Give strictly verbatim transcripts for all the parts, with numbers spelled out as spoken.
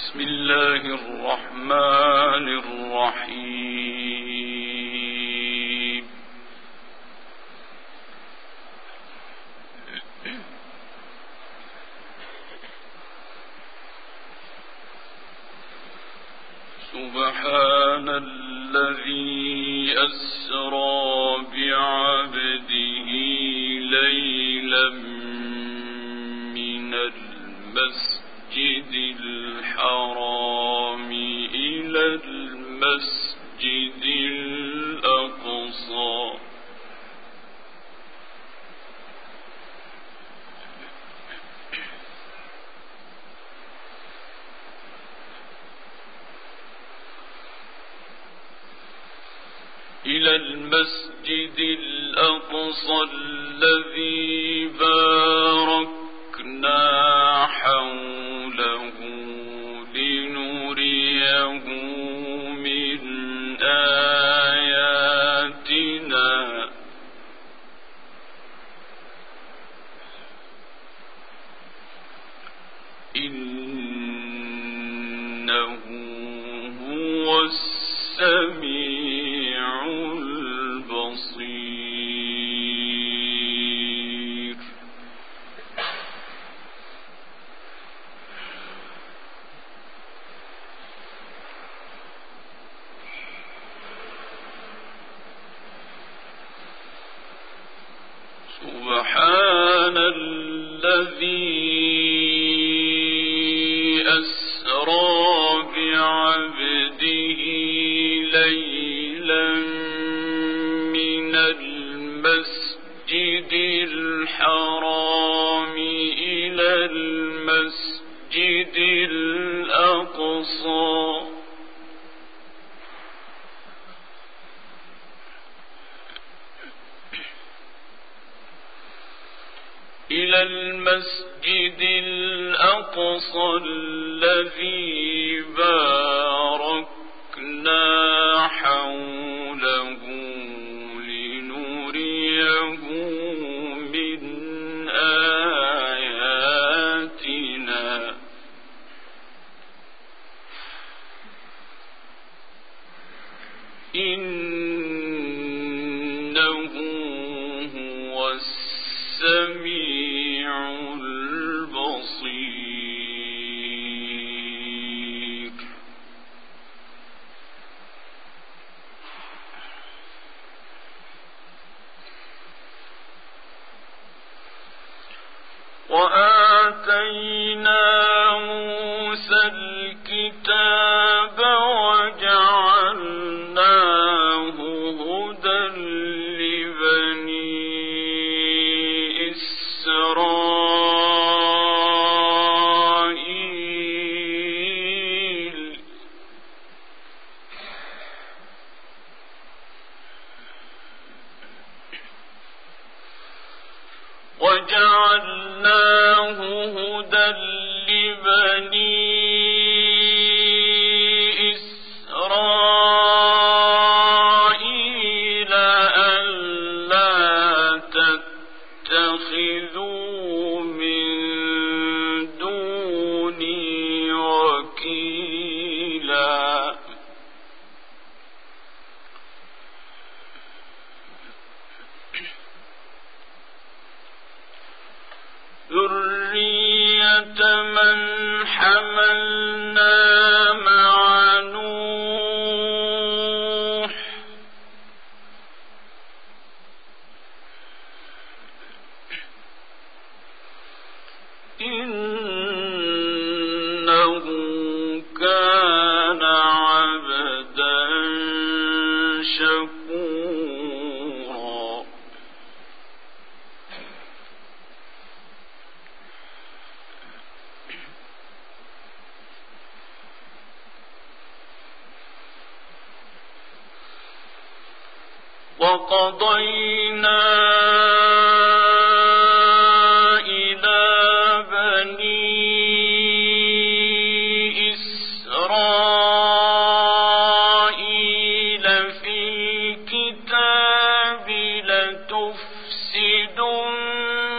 بسم الله الرحمن الرحيم. سبحان الذي أسرى بعبده ليلا من المسجد الحرام إلى المسجد الأقصى إلى المسجد الأقصى الذي باركنا حوله لنريه من آياتنا إنه هو السميع البصير. سبحان الذي أسرى بعبده ليلا من المسجد الحرام إلى المسجد الأقصى إلى المسجد الأقصى الذي باركنا حوله لنريه من آياتنا إنه هو السميع البصير. وآتينا موسى الكتاب وجعلناه هدى لبني إسرائيل وجعلناه هدى لبني إسرائيل ألا تتخذوا من دوني وكيلا ذرية من حملنا مع نوح إنه كان عبدا شكورا. وقضينا إلى بني إسرائيل في الكتاب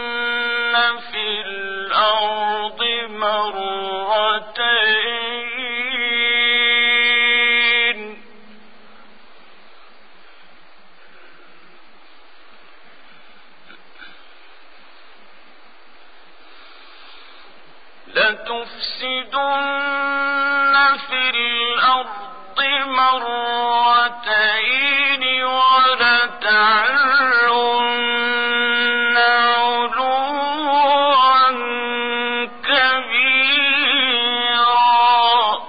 لتفسدن في الأرض مرتين مرتين ولتعلن علوا كبيرا.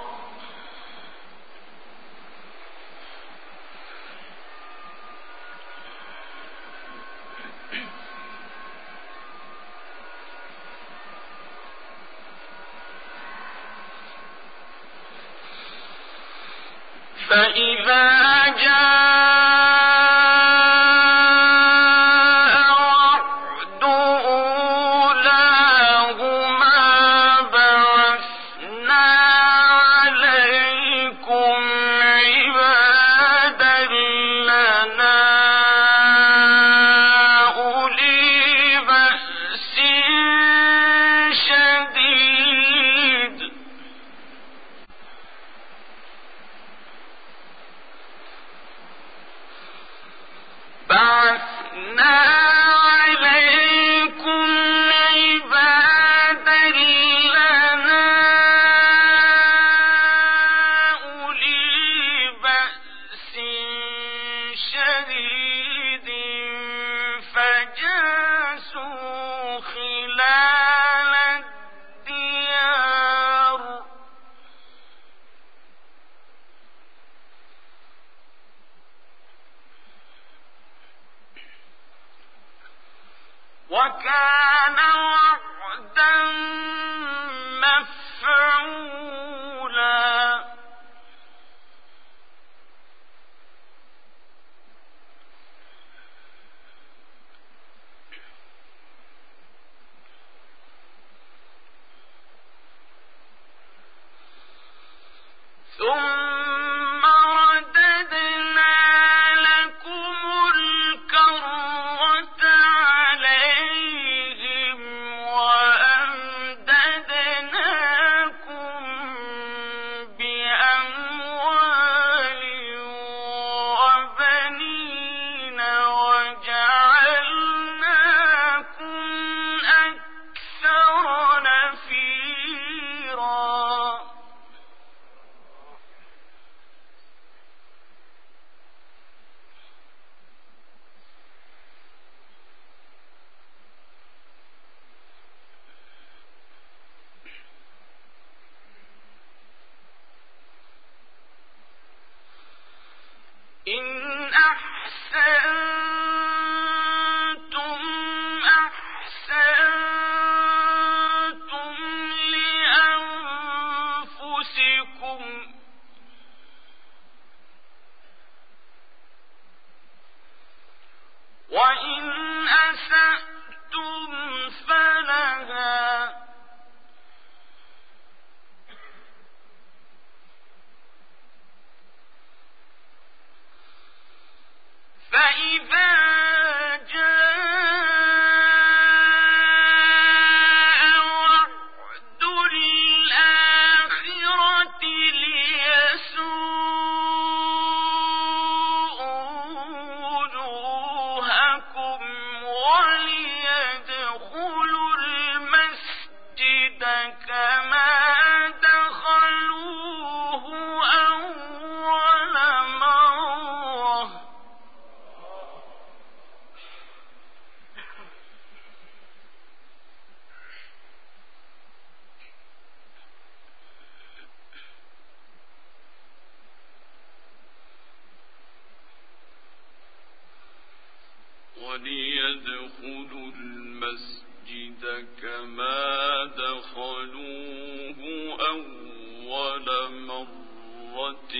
فإذا جاء وعد أولاهما بعثنا عليكم عبادا لنا أولي بأس شديد بعثنا عليكم عبادا لنا أولي بأس شديد فجاسوا خلال الديار وكان وعدا مفعولا. ثم رددنا لكم الكرة عليهم وأمددناكم بأموال وبنين وجعلناكم أكثر نفيرا. إن أحسنتم أحسنتم لأنفسكم وإن أسأتم فلها فإذا جاء وعد الآخرة ليسوءوا وجوهكم وليدخلوا المسجد كما دخلوه أول مرة وليدخلوا المسجد كما دخلوه أول مرة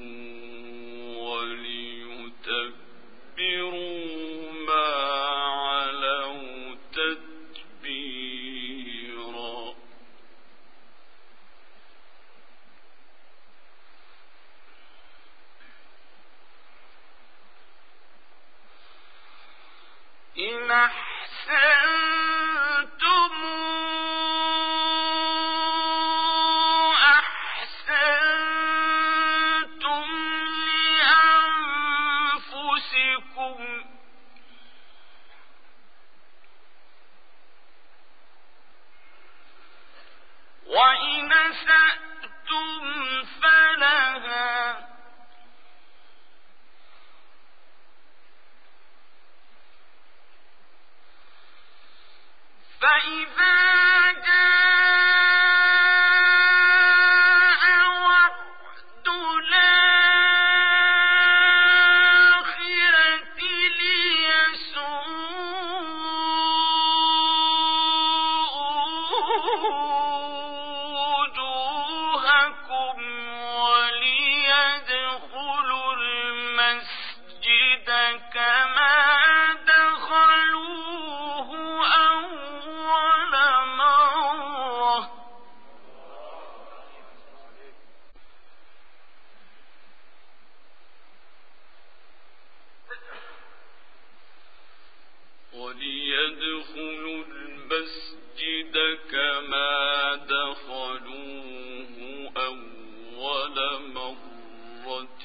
وليتبروا ما علوا تتبيرا. إن أحسنتم أحسنتم وليدخلوا المسجد كما دخلوه أول مرة وليدخلوا المسجد كما دخلوه أول مرة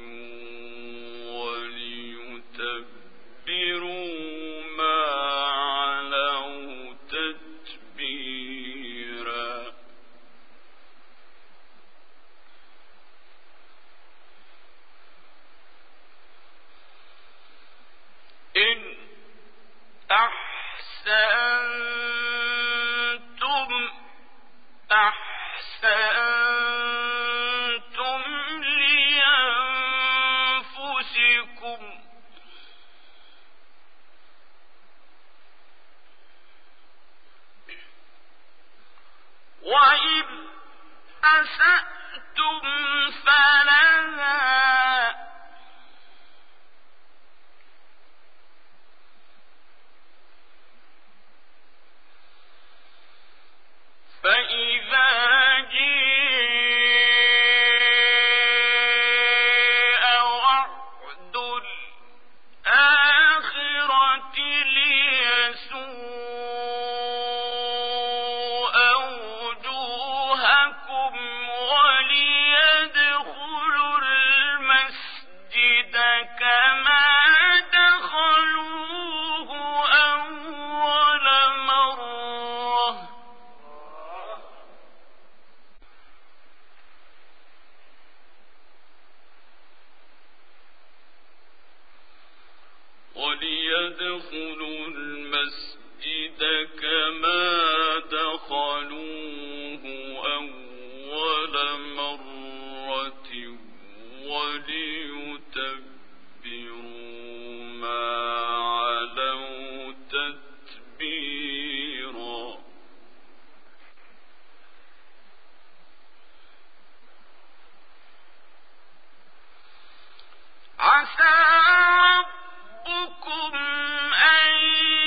وليتبروا ما علوا تتبيرا إن أحسنتم أحسنتم لأنفسكم وإن أسأتم فلها فإذا جاء وعد الآخرة ليسوء وجوهكم وليدخلوا المسجد كما دخلوه أول مرة وليدخلوا المسجد كما دخلوه أول مرة وليتبروا ما علوا تتبيرا عسى ربكم أن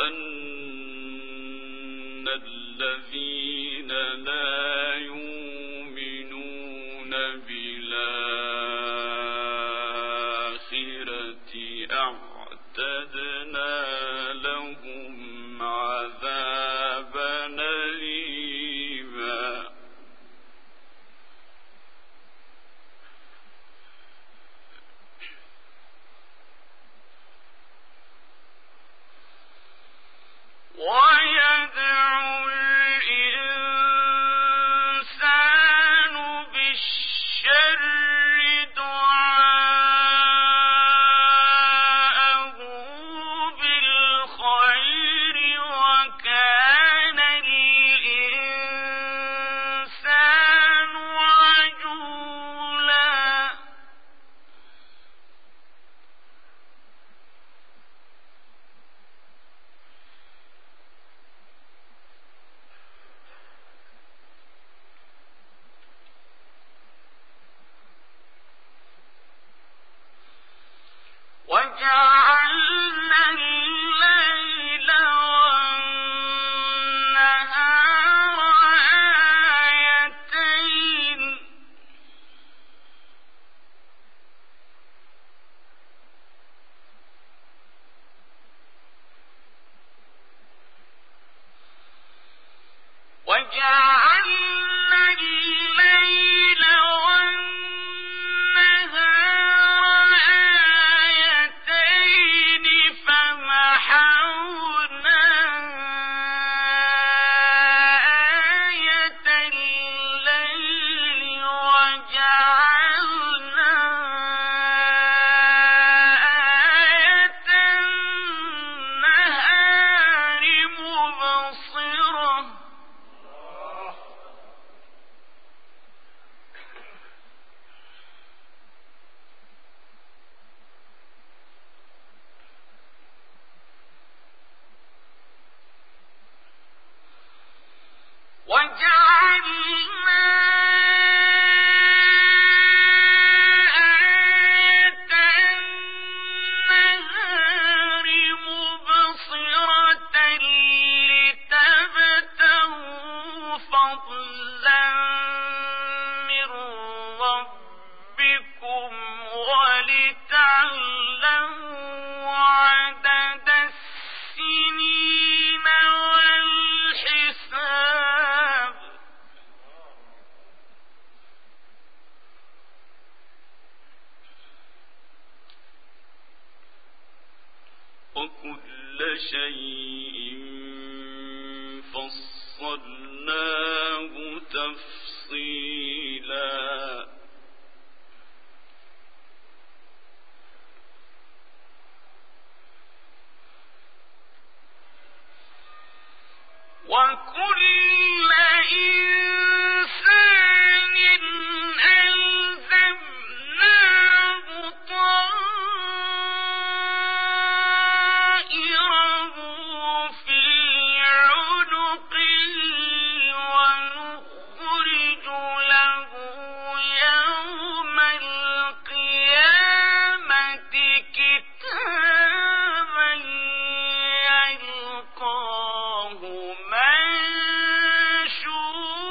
وأن الذين لا يؤمنون بالآخرة أعتدنا لهم عذابا أليما ويدعو الإنسان بالشر دعاءه بالخير وكان الإنسان عجولا وجعلنا الليل والنهار آيتين وجعلنا الليل والنهار آيتين فمحونا آية الليل وجعلنا آية النهار مبصرة وجعلنا آية النهار مبصرة لتبتغوا فضلا من ربكم ولتعلموا عدد السنين والحساب وكل شيء فصلناه تفصيلا وكل إنسان ألزمناه طائره في عنقه ونخرج له يوم القيامة كتابا يلقاه منشورا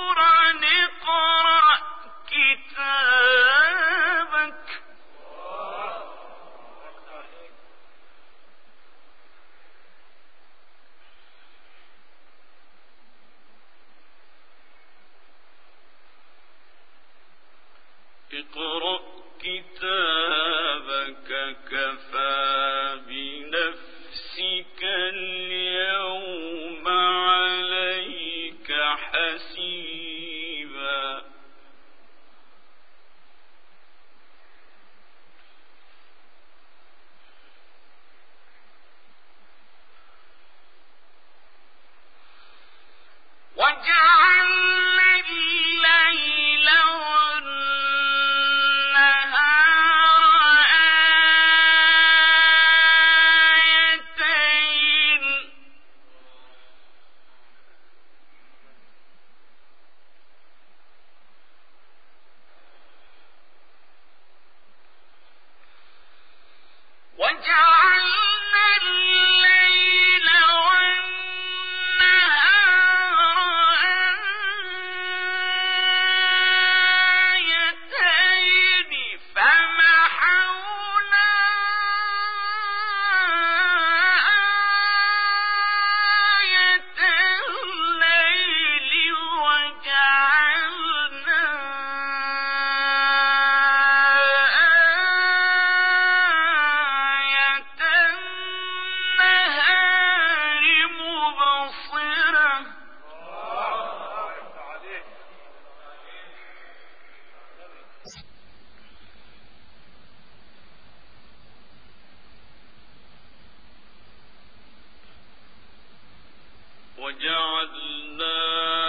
وجعلنا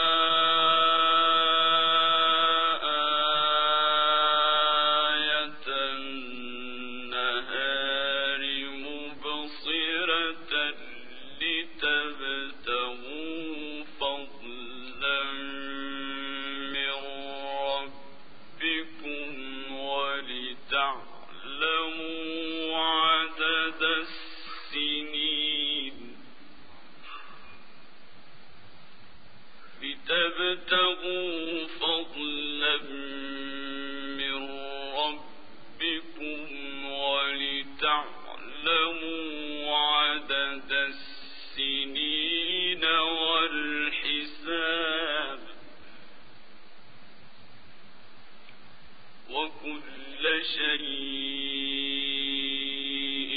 آية النهار مبصرة لتبتغوا فضلا من ربكم ولتعلموا عدد السنين لتبتغوا فضلا من ربكم ولتعلموا عدد السنين والحساب وكل شيء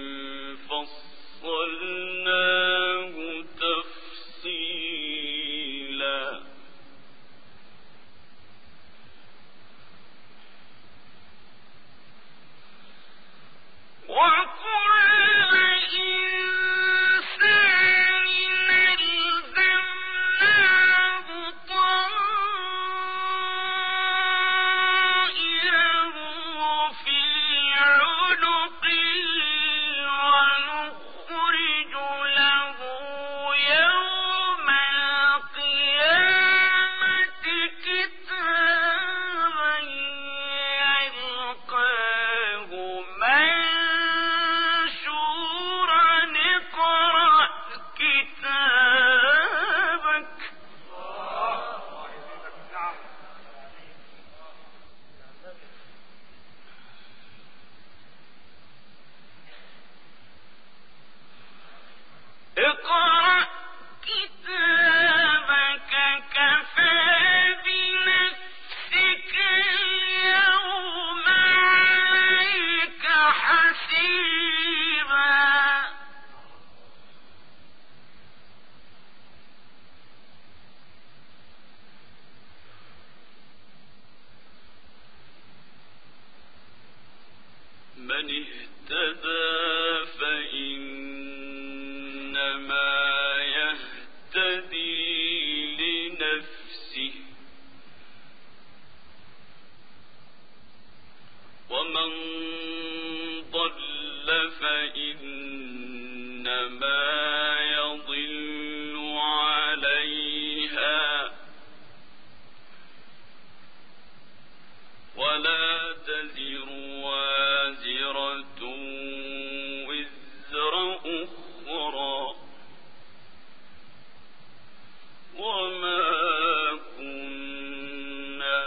فصلناه تفصيلا وكل إنسان ألزمناه طائره في عنقه ونخرج له يوم القيامة كتابا يلقاه منشورا اقرأ كتابك اقرأ كتابك كفى بنفسك اليوم عليك حسيبا من اهتدى فإنما يهتدي لنفسه ومن ضل فإنما يضل عليها ولا تزر وازرة وزر أخرى وما كنا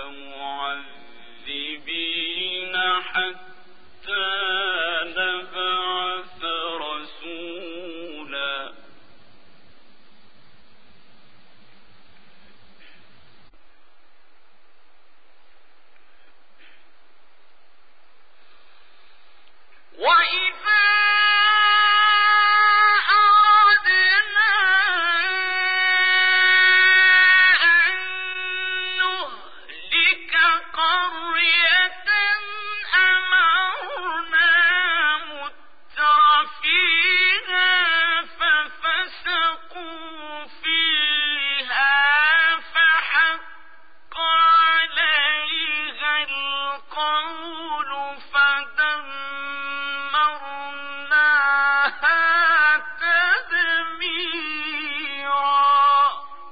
معذبين حتى نبعث رسولا وإذا أردنا أن نهلك قرية أمرنا مترفيها ففسقوا فيها فحق عليها القول فدمرناها تدميرا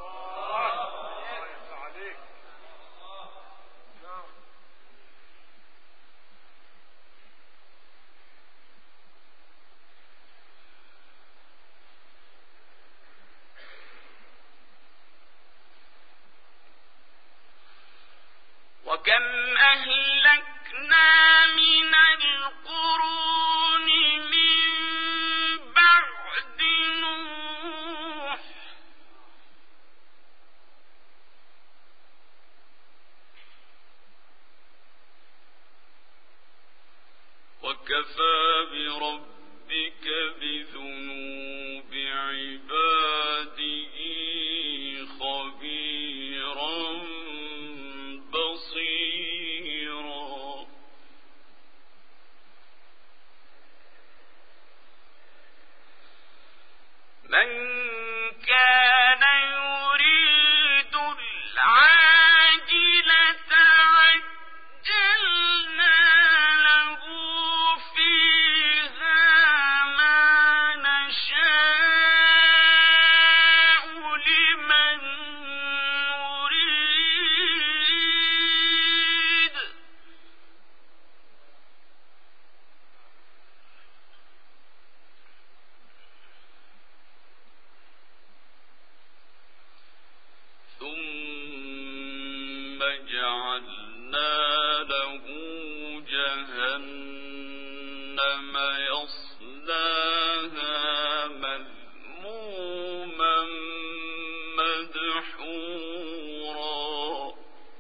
وكم أهلكنا من القرون من بعد نوح وكفى بربك بذنوب عباده خبيرا بصيرا من كان جهنم يصلاها مذموما مدحورا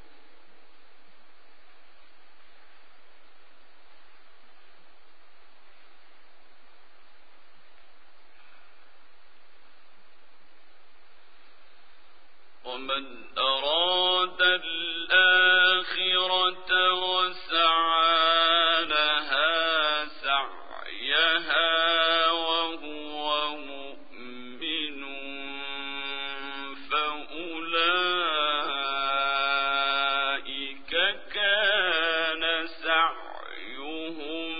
ومن أراد الآخرة وسعى لها سعيها وهو مؤمن فأولئك كان سعيهم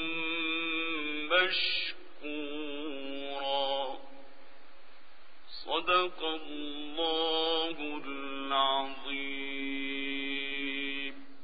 مشكورا. صدق الله